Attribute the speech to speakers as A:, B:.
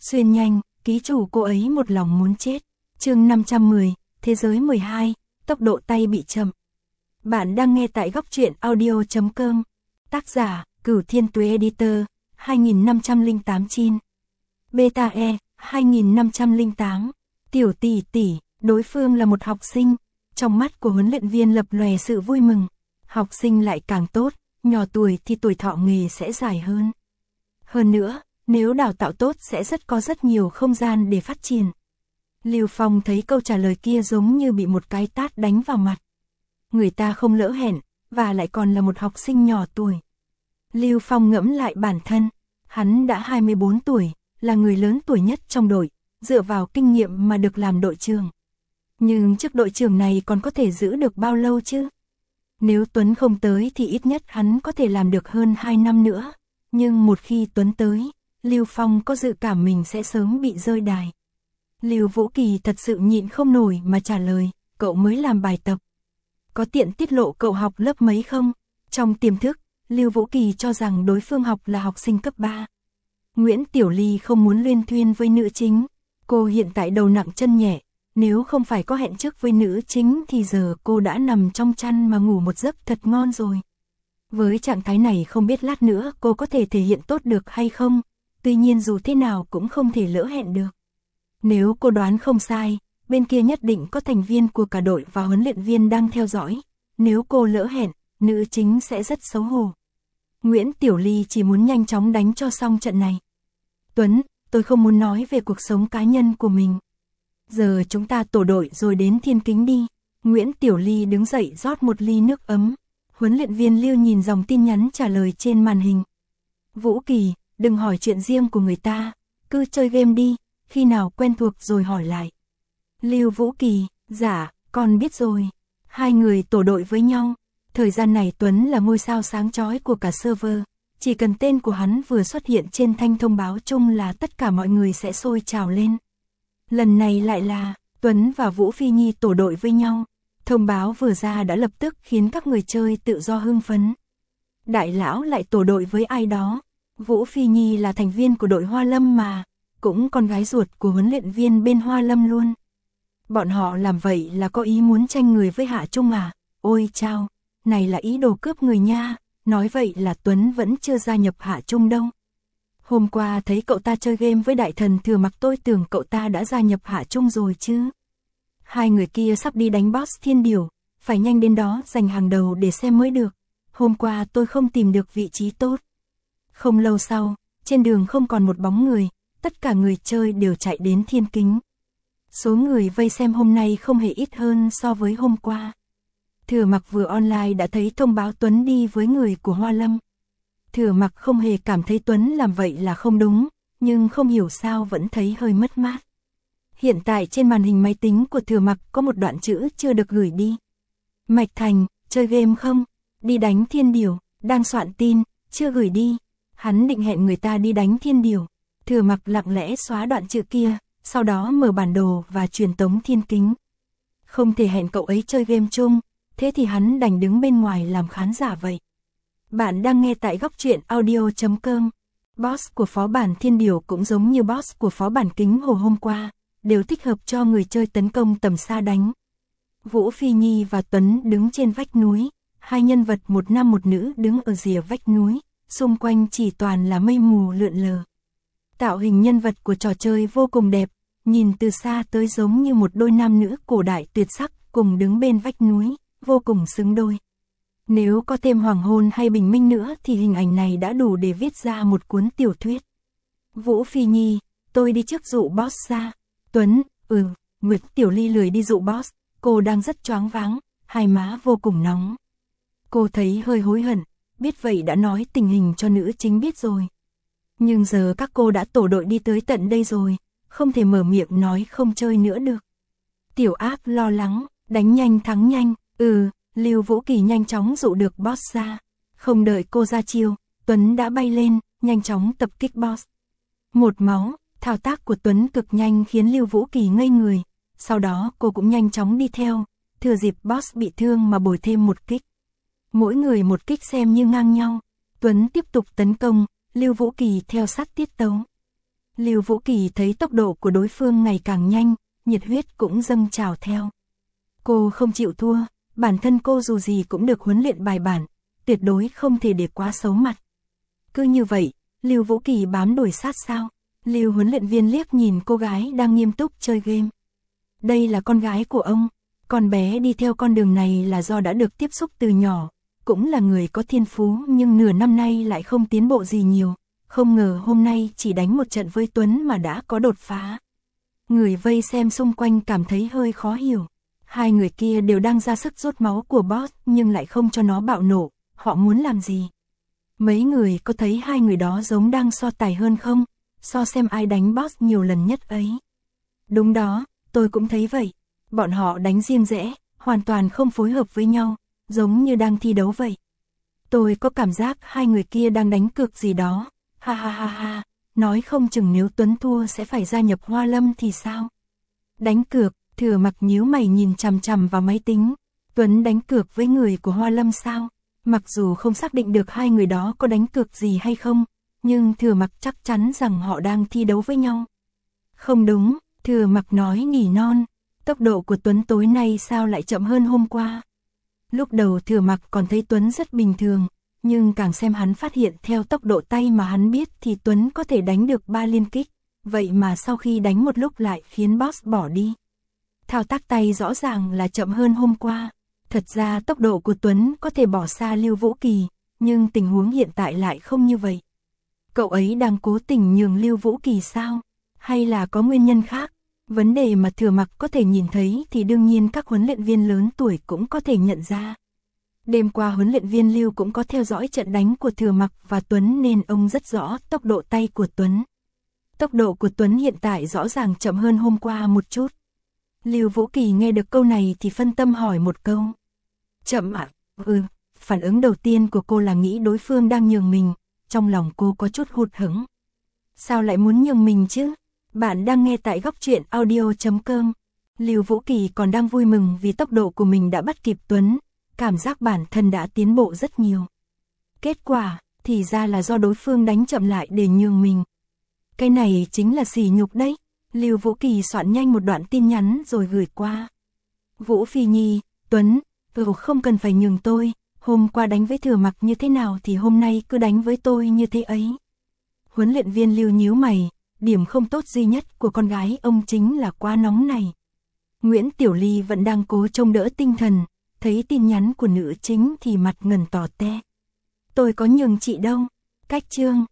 A: Xuyên nhanh, ký chủ cô ấy một lòng muốn chết. Chương 510, Thế giới 12, tốc độ tay bị chậm. Bạn đang nghe tại góc truyện audio.com. Tác giả, Cửu Thiên Tuế Editor, 2508 Chin. Beta E, 2508. Tiểu tỷ tỷ, đối phương là một học sinh. Trong mắt của huấn luyện viên lập lòe sự vui mừng. Học sinh lại càng tốt, nhỏ tuổi thì tuổi thọ nghề sẽ dài hơn. Hơn nữa, nếu đào tạo tốt sẽ có rất nhiều không gian để phát triển. Lưu Phong thấy câu trả lời kia giống như bị một cái tát đánh vào mặt. Người ta không lỡ hẹn, và lại còn là một học sinh nhỏ tuổi. Lưu Phong ngẫm lại bản thân, hắn đã 24 tuổi, là người lớn tuổi nhất trong đội, dựa vào kinh nghiệm mà được làm đội trưởng. Nhưng chức đội trưởng này còn có thể giữ được bao lâu chứ? Nếu Tuấn không tới thì ít nhất hắn có thể làm được hơn 2 năm nữa. Nhưng một khi Tuấn tới, Lưu Phong có dự cảm mình sẽ sớm bị rơi đài. Lưu Vũ Kỳ thật sự nhịn không nổi mà trả lời, cậu mới làm bài tập. Có tiện tiết lộ cậu học lớp mấy không? Trong tiềm thức, Lưu Vũ Kỳ cho rằng đối phương học là học sinh cấp 3. Nguyễn Tiểu Ly không muốn luyên thuyên với nữ chính. Cô hiện tại đầu nặng chân nhẹ, nếu không phải có hẹn trước với nữ chính thì giờ cô đã nằm trong chăn mà ngủ một giấc thật ngon rồi. Với trạng thái này không biết lát nữa cô có thể thể hiện tốt được hay không, tuy nhiên dù thế nào cũng không thể lỡ hẹn được. Nếu cô đoán không sai, bên kia nhất định có thành viên của cả đội và huấn luyện viên đang theo dõi. Nếu cô lỡ hẹn, nữ chính sẽ rất xấu hổ. Nguyễn Tiểu Ly chỉ muốn nhanh chóng đánh cho xong trận này. Tuấn, tôi không muốn nói về cuộc sống cá nhân của mình. Giờ chúng ta tổ đội rồi đến Thiên Kính đi. Nguyễn Tiểu Ly đứng dậy rót một ly nước ấm. Huấn luyện viên Lưu nhìn dòng tin nhắn trả lời trên màn hình. Vũ Kỳ, đừng hỏi chuyện riêng của người ta, cứ chơi game đi, khi nào quen thuộc rồi hỏi lại. Lưu Vũ Kỳ, dạ, con biết rồi. Hai người tổ đội với nhau. Thời gian này Tuấn là ngôi sao sáng chói của cả server. Chỉ cần tên của hắn vừa xuất hiện trên thanh thông báo chung là tất cả mọi người sẽ sôi trào lên. Lần này lại là Tuấn và Vũ Phi Nhi tổ đội với nhau. Thông báo vừa ra đã lập tức khiến các người chơi tự do hưng phấn. Đại lão lại tổ đội với ai đó. Vũ Phi Nhi là thành viên của đội Hoa Lâm mà, cũng con gái ruột của huấn luyện viên bên Hoa Lâm luôn. Bọn họ làm vậy là có ý muốn tranh người với Hạ Trung à? Ôi chao, này là ý đồ cướp người nha. Nói vậy là Tuấn vẫn chưa gia nhập Hạ Trung đâu. Hôm qua thấy cậu ta chơi game với đại thần Thừa Mặc tôi tưởng cậu ta đã gia nhập Hạ Trung rồi chứ. Hai người kia sắp đi đánh boss Thiên Điểu, phải nhanh đến đó giành hàng đầu để xem mới được. Hôm qua tôi không tìm được vị trí tốt. Không lâu sau, trên đường không còn một bóng người, tất cả người chơi đều chạy đến Thiên Kính. Số người vây xem hôm nay không hề ít hơn so với hôm qua. Thừa Mặc vừa online đã thấy thông báo Tuấn đi với người của Hoa Lâm. Thừa Mặc không hề cảm thấy Tuấn làm vậy là không đúng, nhưng không hiểu sao vẫn thấy hơi mất mát. Hiện tại trên màn hình máy tính của Thừa Mặc có một đoạn chữ chưa được gửi đi. Mạch Thành, chơi game không? Đi đánh Thiên Điểu, đang soạn tin, chưa gửi đi. Hắn định hẹn người ta đi đánh Thiên Điểu. Thừa Mặc lặng lẽ xóa đoạn chữ kia, sau đó mở bản đồ và truyền tống Thiên Kính. Không thể hẹn cậu ấy chơi game chung, thế thì hắn đành đứng bên ngoài làm khán giả vậy. Bạn đang nghe tại góc truyện audio.com. Boss của phó bản Thiên Điểu cũng giống như boss của phó bản Kính Hồ hôm qua, đều thích hợp cho người chơi tấn công tầm xa đánh. Vũ Phi Nhi và Tuấn đứng trên vách núi, hai nhân vật một nam một nữ đứng ở rìa vách núi, xung quanh chỉ toàn là mây mù lượn lờ. Tạo hình nhân vật của trò chơi vô cùng đẹp, nhìn từ xa tới giống như một đôi nam nữ cổ đại tuyệt sắc cùng đứng bên vách núi, vô cùng xứng đôi. Nếu có thêm hoàng hôn hay bình minh nữa thì hình ảnh này đã đủ để viết ra một cuốn tiểu thuyết. Vũ Phi Nhi, tôi đi trước dụ boss ra. Tuấn, Nguyệt Tiểu Ly lười đi dụ boss, cô đang rất choáng váng, hai má vô cùng nóng. Cô thấy hơi hối hận, biết vậy đã nói tình hình cho nữ chính biết rồi. Nhưng giờ các cô đã tổ đội đi tới tận đây rồi, không thể mở miệng nói không chơi nữa được. Tiểu Ác lo lắng, đánh nhanh thắng nhanh, Lưu Vũ Kỳ nhanh chóng dụ được boss ra. Không đợi cô ra chiêu, Tuấn đã bay lên, nhanh chóng tập kích boss. Một máu, thao tác của Tuấn cực nhanh khiến Lưu Vũ Kỳ ngây người. Sau đó cô cũng nhanh chóng đi theo, thừa dịp boss bị thương mà bồi thêm một kích. Mỗi người một kích xem như ngang nhau. Tuấn tiếp tục tấn công, Lưu Vũ Kỳ theo sát tiết tấu. Lưu Vũ Kỳ thấy tốc độ của đối phương ngày càng nhanh, nhiệt huyết cũng dâng trào theo. Cô không chịu thua, bản thân cô dù gì cũng được huấn luyện bài bản, tuyệt đối không thể để quá xấu mặt. Cứ như vậy, Lưu Vũ Kỳ bám đuổi sát sao? Lưu huấn luyện viên liếc nhìn cô gái đang nghiêm túc chơi game. Đây là con gái của ông, con bé đi theo con đường này là do đã được tiếp xúc từ nhỏ, cũng là người có thiên phú nhưng nửa năm nay lại không tiến bộ gì nhiều, không ngờ hôm nay chỉ đánh một trận với Tuấn mà đã có đột phá. Người vây xem xung quanh cảm thấy hơi khó hiểu. Hai người kia đều đang ra sức rút máu của boss nhưng lại không cho nó bạo nổ, họ muốn làm gì? Mấy người có thấy hai người đó giống đang so tài hơn không? So xem ai đánh boss nhiều lần nhất ấy. Đúng đó, tôi cũng thấy vậy. Bọn họ đánh riêng rẽ, hoàn toàn không phối hợp với nhau, giống như đang thi đấu vậy. Tôi có cảm giác hai người kia đang đánh cược gì đó. Ha ha ha ha, nói không chừng nếu Tuấn thua sẽ phải gia nhập Hoa Lâm thì sao? Đánh cược, Thừa Mặc nhíu mày nhìn chằm chằm vào máy tính. Tuấn đánh cược với người của Hoa Lâm sao? Mặc dù không xác định được hai người đó có đánh cược gì hay không, nhưng Thừa Mặc chắc chắn rằng họ đang thi đấu với nhau. Không đúng, Thừa Mặc nói nỉ non. Tốc độ của Tuấn tối nay sao lại chậm hơn hôm qua? Lúc đầu Thừa Mặc còn thấy Tuấn rất bình thường, nhưng càng xem hắn phát hiện theo tốc độ tay mà hắn biết thì Tuấn có thể đánh được 3 liên kích, vậy mà sau khi đánh một lúc lại khiến boss bỏ đi. Thao tác tay rõ ràng là chậm hơn hôm qua. Thật ra tốc độ của Tuấn có thể bỏ xa Lưu Vũ Kỳ, nhưng tình huống hiện tại lại không như vậy. Cậu ấy đang cố tình nhường Lưu Vũ Kỳ sao? Hay là có nguyên nhân khác? Vấn đề mà Thừa Mặc có thể nhìn thấy thì đương nhiên các huấn luyện viên lớn tuổi cũng có thể nhận ra. Đêm qua huấn luyện viên Lưu cũng có theo dõi trận đánh của Thừa Mặc và Tuấn nên ông rất rõ tốc độ tay của Tuấn. Tốc độ của Tuấn hiện tại rõ ràng chậm hơn hôm qua một chút. Lưu Vũ Kỳ nghe được câu này thì phân tâm hỏi một câu. Chậm ạ? Phản ứng đầu tiên của cô là nghĩ đối phương đang nhường mình, trong lòng cô có chút hụt hẫng. Sao lại muốn nhường mình chứ? Bạn đang nghe tại góc truyện audio.com. Lưu Vũ Kỳ còn đang vui mừng vì tốc độ của mình đã bắt kịp Tuấn, cảm giác bản thân đã tiến bộ rất nhiều. Kết quả, thì ra là do đối phương đánh chậm lại để nhường mình. Cái này chính là sỉ nhục đấy. Lưu Vũ Kỳ soạn nhanh một đoạn tin nhắn rồi gửi qua. Vũ Phi Nhi, Tuấn, không cần phải nhường tôi, hôm qua đánh với Thừa Mặc như thế nào thì hôm nay cứ đánh với tôi như thế ấy. Huấn luyện viên Lưu nhíu mày, điểm không tốt duy nhất của con gái ông chính là quá nóng này. Nguyễn Tiểu Ly vẫn đang cố trông đỡ tinh thần, thấy tin nhắn của nữ chính thì mặt ngần tỏ te. Tôi có nhường chị đâu, cách chương.